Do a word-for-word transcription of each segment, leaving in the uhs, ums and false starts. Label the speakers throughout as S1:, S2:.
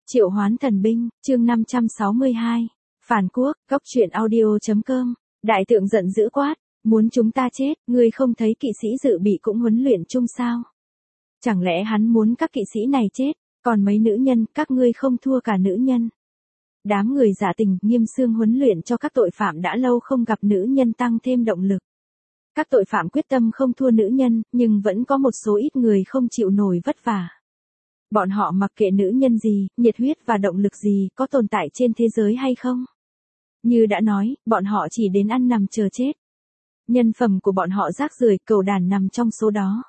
S1: Triệu hoán thần binh, chương năm trăm sáu mươi hai. Phản quốc, góc truyện audio.com. Đại tượng giận dữ quát, muốn chúng ta chết, ngươi không thấy kỵ sĩ dự bị cũng huấn luyện chung sao? Chẳng lẽ hắn muốn các kỵ sĩ này chết, còn mấy nữ nhân, các ngươi không thua cả nữ nhân. Đám người dạ tình, nghiêm xương huấn luyện cho các tội phạm đã lâu không gặp nữ nhân tăng thêm động lực. Các tội phạm quyết tâm không thua nữ nhân, nhưng vẫn có một số ít người không chịu nổi vất vả. Bọn họ mặc kệ nữ nhân gì, nhiệt huyết và động lực gì có tồn tại trên thế giới hay không. Như đã nói, bọn họ chỉ đến ăn nằm chờ chết. Nhân phẩm của bọn họ rác rưởi, cầu đàn nằm trong số đó.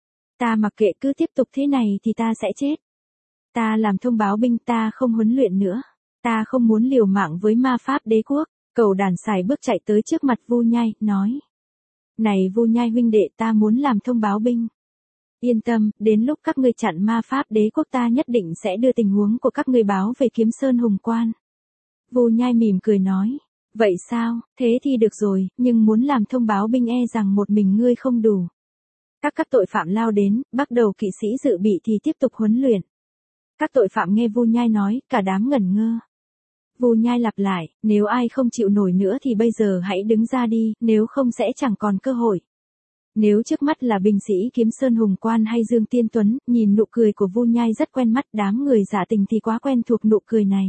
S1: Ta mặc kệ, cứ tiếp tục thế này thì ta sẽ chết. Ta làm thông báo binh, ta không huấn luyện nữa. Ta không muốn liều mạng với ma pháp đế quốc. Cầu đàn xài bước chạy tới trước mặt Vu Nhai, nói. Này Vu Nhai huynh đệ, ta muốn làm thông báo binh. Yên tâm, đến lúc các ngươi chặn ma pháp đế quốc ta nhất định sẽ đưa tình huống của các ngươi báo về Kiếm Sơn Hùng Quan. Vu Nhai mỉm cười nói, vậy sao, thế thì được rồi, nhưng muốn làm thông báo binh e rằng một mình ngươi không đủ. Các các tội phạm lao đến, bắt đầu kỵ sĩ dự bị thì tiếp tục huấn luyện. Các tội phạm nghe Vu Nhai nói, cả đám ngẩn ngơ. Vu Nhai lặp lại, nếu ai không chịu nổi nữa thì bây giờ hãy đứng ra đi, nếu không sẽ chẳng còn cơ hội. Nếu trước mắt là binh sĩ Kiếm Sơn Hùng Quan hay Dương Tiên Tuấn, nhìn nụ cười của Vu Nhai rất quen mắt, đám người dạ tình thì quá quen thuộc nụ cười này.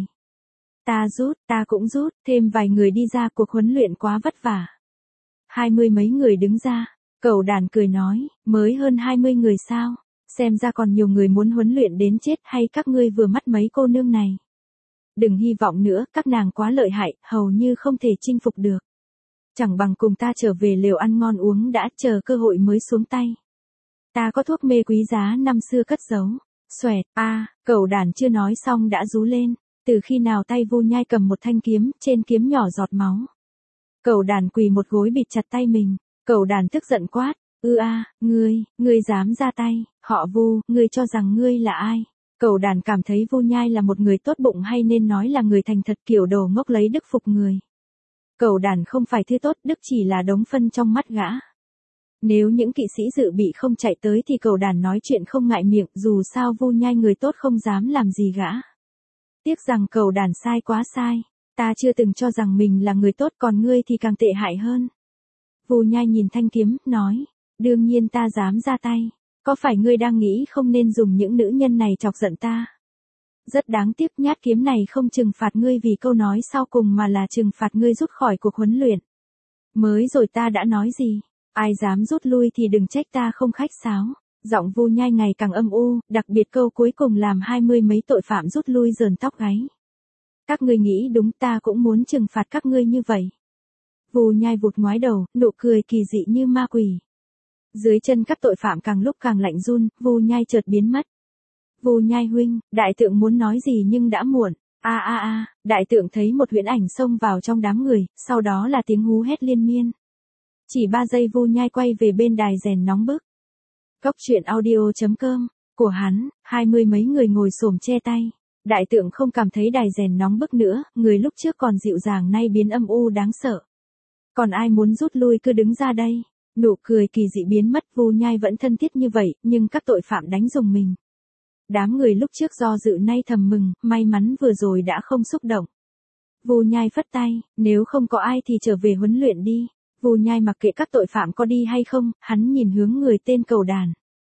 S1: Ta rút, ta cũng rút, thêm vài người đi ra, cuộc huấn luyện quá vất vả. Hai mươi mấy người đứng ra, Cầu đàn cười nói, mới hơn hai mươi người sao, xem ra còn nhiều người muốn huấn luyện đến chết, hay các ngươi vừa mắt mấy cô nương này. Đừng hy vọng nữa, các nàng quá lợi hại, hầu như không thể chinh phục được. Chẳng bằng cùng ta trở về lều ăn ngon uống đã, chờ cơ hội mới xuống tay. Ta có thuốc mê quý giá năm xưa cất giấu. Xoẹt, a, à, Cầu đàn chưa nói xong đã rú lên. Từ khi nào tay Vu Nhai cầm một thanh kiếm, trên kiếm nhỏ giọt máu. Cầu đàn quỳ một gối bịt chặt tay mình. Cầu đàn tức giận quát, ư a, ngươi, ngươi dám ra tay, họ Vu, ngươi cho rằng ngươi là ai? Cầu đàn cảm thấy Vu Nhai là một người tốt bụng, hay nên nói là người thành thật, kiểu đồ ngốc lấy đức phục người. Cầu đàn không phải thứ tốt, đức chỉ là đống phân trong mắt gã. Nếu những kỵ sĩ dự bị không chạy tới thì cầu đàn nói chuyện không ngại miệng, dù sao Vu Nhai người tốt không dám làm gì gã. Tiếc rằng cầu đàn sai quá sai, ta chưa từng cho rằng mình là người tốt, còn ngươi thì càng tệ hại hơn. Vu Nhai nhìn thanh kiếm, nói, đương nhiên ta dám ra tay, có phải ngươi đang nghĩ không nên dùng những nữ nhân này chọc giận ta? Rất đáng tiếc, nhát kiếm này không trừng phạt ngươi vì câu nói sau cùng mà là trừng phạt ngươi rút khỏi cuộc huấn luyện. Mới rồi ta đã nói gì, ai dám rút lui thì đừng trách ta không khách sáo. Giọng Vu Nhai ngày càng âm u, đặc biệt câu cuối cùng làm hai mươi mấy tội phạm rút lui rờn tóc gáy. Các ngươi nghĩ đúng, ta cũng muốn trừng phạt các ngươi như vậy. Vu Nhai vụt ngoái đầu, nụ cười kỳ dị như ma quỷ. Dưới chân các tội phạm càng lúc càng lạnh run, Vu Nhai chợt biến mất. Vu Nhai huynh, đại tượng muốn nói gì nhưng đã muộn. A a a, đại tượng thấy một huyễn ảnh xông vào trong đám người, sau đó là tiếng hú hét liên miên. Chỉ ba giây Vu Nhai quay về bên đài rèn nóng bức. Góc truyện audio.com, của hắn, hai mươi mấy người ngồi xổm che tay. Đại tượng không cảm thấy đài rèn nóng bức nữa, người lúc trước còn dịu dàng nay biến âm u đáng sợ. Còn ai muốn rút lui cứ đứng ra đây. Nụ cười kỳ dị biến mất, Vu Nhai vẫn thân thiết như vậy, nhưng các tội phạm đánh rùng mình. Đám người lúc trước do dự nay thầm mừng, may mắn vừa rồi đã không xúc động. Vu Nhai phất tay, nếu không có ai thì trở về huấn luyện đi. Vu Nhai mặc kệ các tội phạm có đi hay không, hắn nhìn hướng người tên Cầu đàn.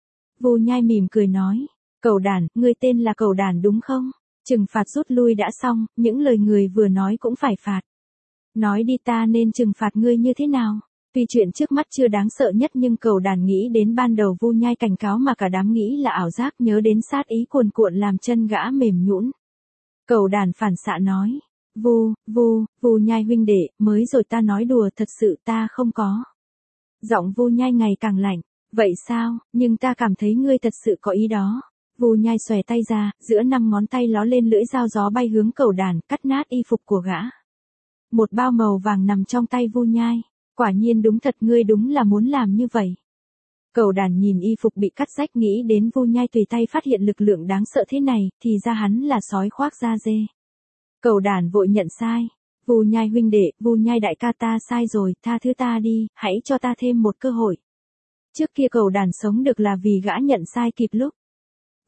S1: Vu Nhai mỉm cười nói, Cầu đàn, ngươi tên là Cầu đàn đúng không? Trừng phạt rút lui đã xong, những lời người vừa nói cũng phải phạt. Nói đi, ta nên trừng phạt ngươi như thế nào? Tuy chuyện trước mắt chưa đáng sợ nhất nhưng Cầu đàn nghĩ đến ban đầu Vu Nhai cảnh cáo mà cả đám nghĩ là ảo giác, nhớ đến sát ý cuồn cuộn làm chân gã mềm nhũn. Cầu đàn phản xạ nói, Vu, Vu, Vu Nhai huynh đệ, mới rồi ta nói đùa, thật sự ta không có. Giọng Vu Nhai ngày càng lạnh, vậy sao, nhưng ta cảm thấy ngươi thật sự có ý đó. Vu Nhai xòe tay ra, giữa năm ngón tay ló lên lưỡi dao gió bay hướng Cầu đàn, cắt nát y phục của gã. Một bao màu vàng nằm trong tay Vu Nhai. Quả nhiên đúng thật, ngươi đúng là muốn làm như vậy. Cầu đàn nhìn y phục bị cắt rách, nghĩ đến Vu Nhai tùy tay phát hiện lực lượng đáng sợ thế này, thì ra hắn là sói khoác da dê. Cầu đàn vội nhận sai. Vu Nhai huynh đệ, Vu Nhai đại ca, ta sai rồi, tha thứ ta đi, hãy cho ta thêm một cơ hội. Trước kia Cầu đàn sống được là vì gã nhận sai kịp lúc.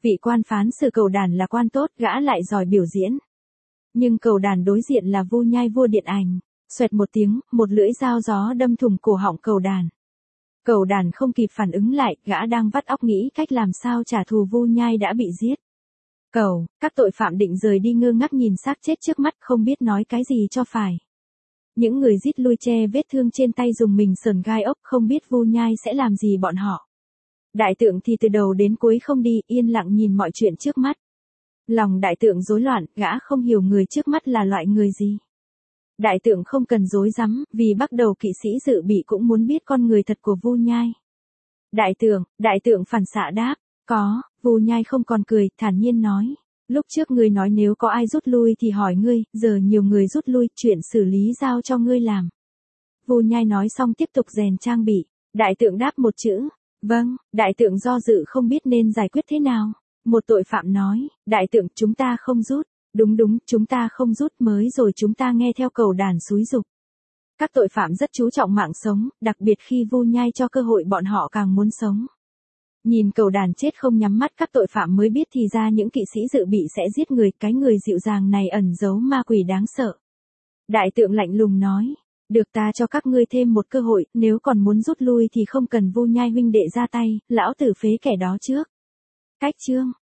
S1: Vị quan phán xử Cầu Đàn là quan tốt, gã lại giỏi biểu diễn. Nhưng Cầu Đàn đối diện là Vu Nhai vua điện ảnh. Xoẹt một tiếng, một lưỡi dao gió đâm thủng cổ họng Cầu Đàn. Cầu Đàn không kịp phản ứng lại, gã đang vắt óc nghĩ cách làm sao trả thù Vu Nhai đã bị giết. Cầu, các tội phạm định rời đi ngơ ngác nhìn xác chết trước mắt, không biết nói cái gì cho phải. Những người rít lui che vết thương trên tay dùng mình sờn gai ốc, không biết Vu Nhai sẽ làm gì bọn họ. Đại tượng thì từ đầu đến cuối không đi, yên lặng nhìn mọi chuyện trước mắt. Lòng đại tượng rối loạn, gã không hiểu người trước mắt là loại người gì. Đại tượng không cần rối rắm, vì bắt đầu kỵ sĩ dự bị cũng muốn biết con người thật của Vu Nhai. Đại tượng, đại tượng phản xạ đáp, có. Vu Nhai không còn cười, thản nhiên nói. Lúc trước ngươi nói nếu có ai rút lui thì hỏi ngươi, giờ nhiều người rút lui, chuyện xử lý giao cho ngươi làm. Vu Nhai nói xong tiếp tục rèn trang bị. Đại tượng đáp một chữ. Vâng. Đại tượng do dự không biết nên giải quyết thế nào. Một tội phạm nói, đại tượng chúng ta không rút. Đúng đúng, chúng ta không rút, mới rồi chúng ta nghe theo Cầu Đàn xúi giục. Các tội phạm rất chú trọng mạng sống, đặc biệt khi Vu Nhai cho cơ hội bọn họ càng muốn sống. Nhìn Cầu Đàn chết không nhắm mắt, các tội phạm mới biết thì ra những kỵ sĩ dự bị sẽ giết người, cái người dịu dàng này ẩn giấu ma quỷ đáng sợ. Đại tượng lạnh lùng nói, được, ta cho các ngươi thêm một cơ hội, nếu còn muốn rút lui thì không cần Vu Nhai huynh đệ ra tay, lão tử phế kẻ đó trước. Cách chương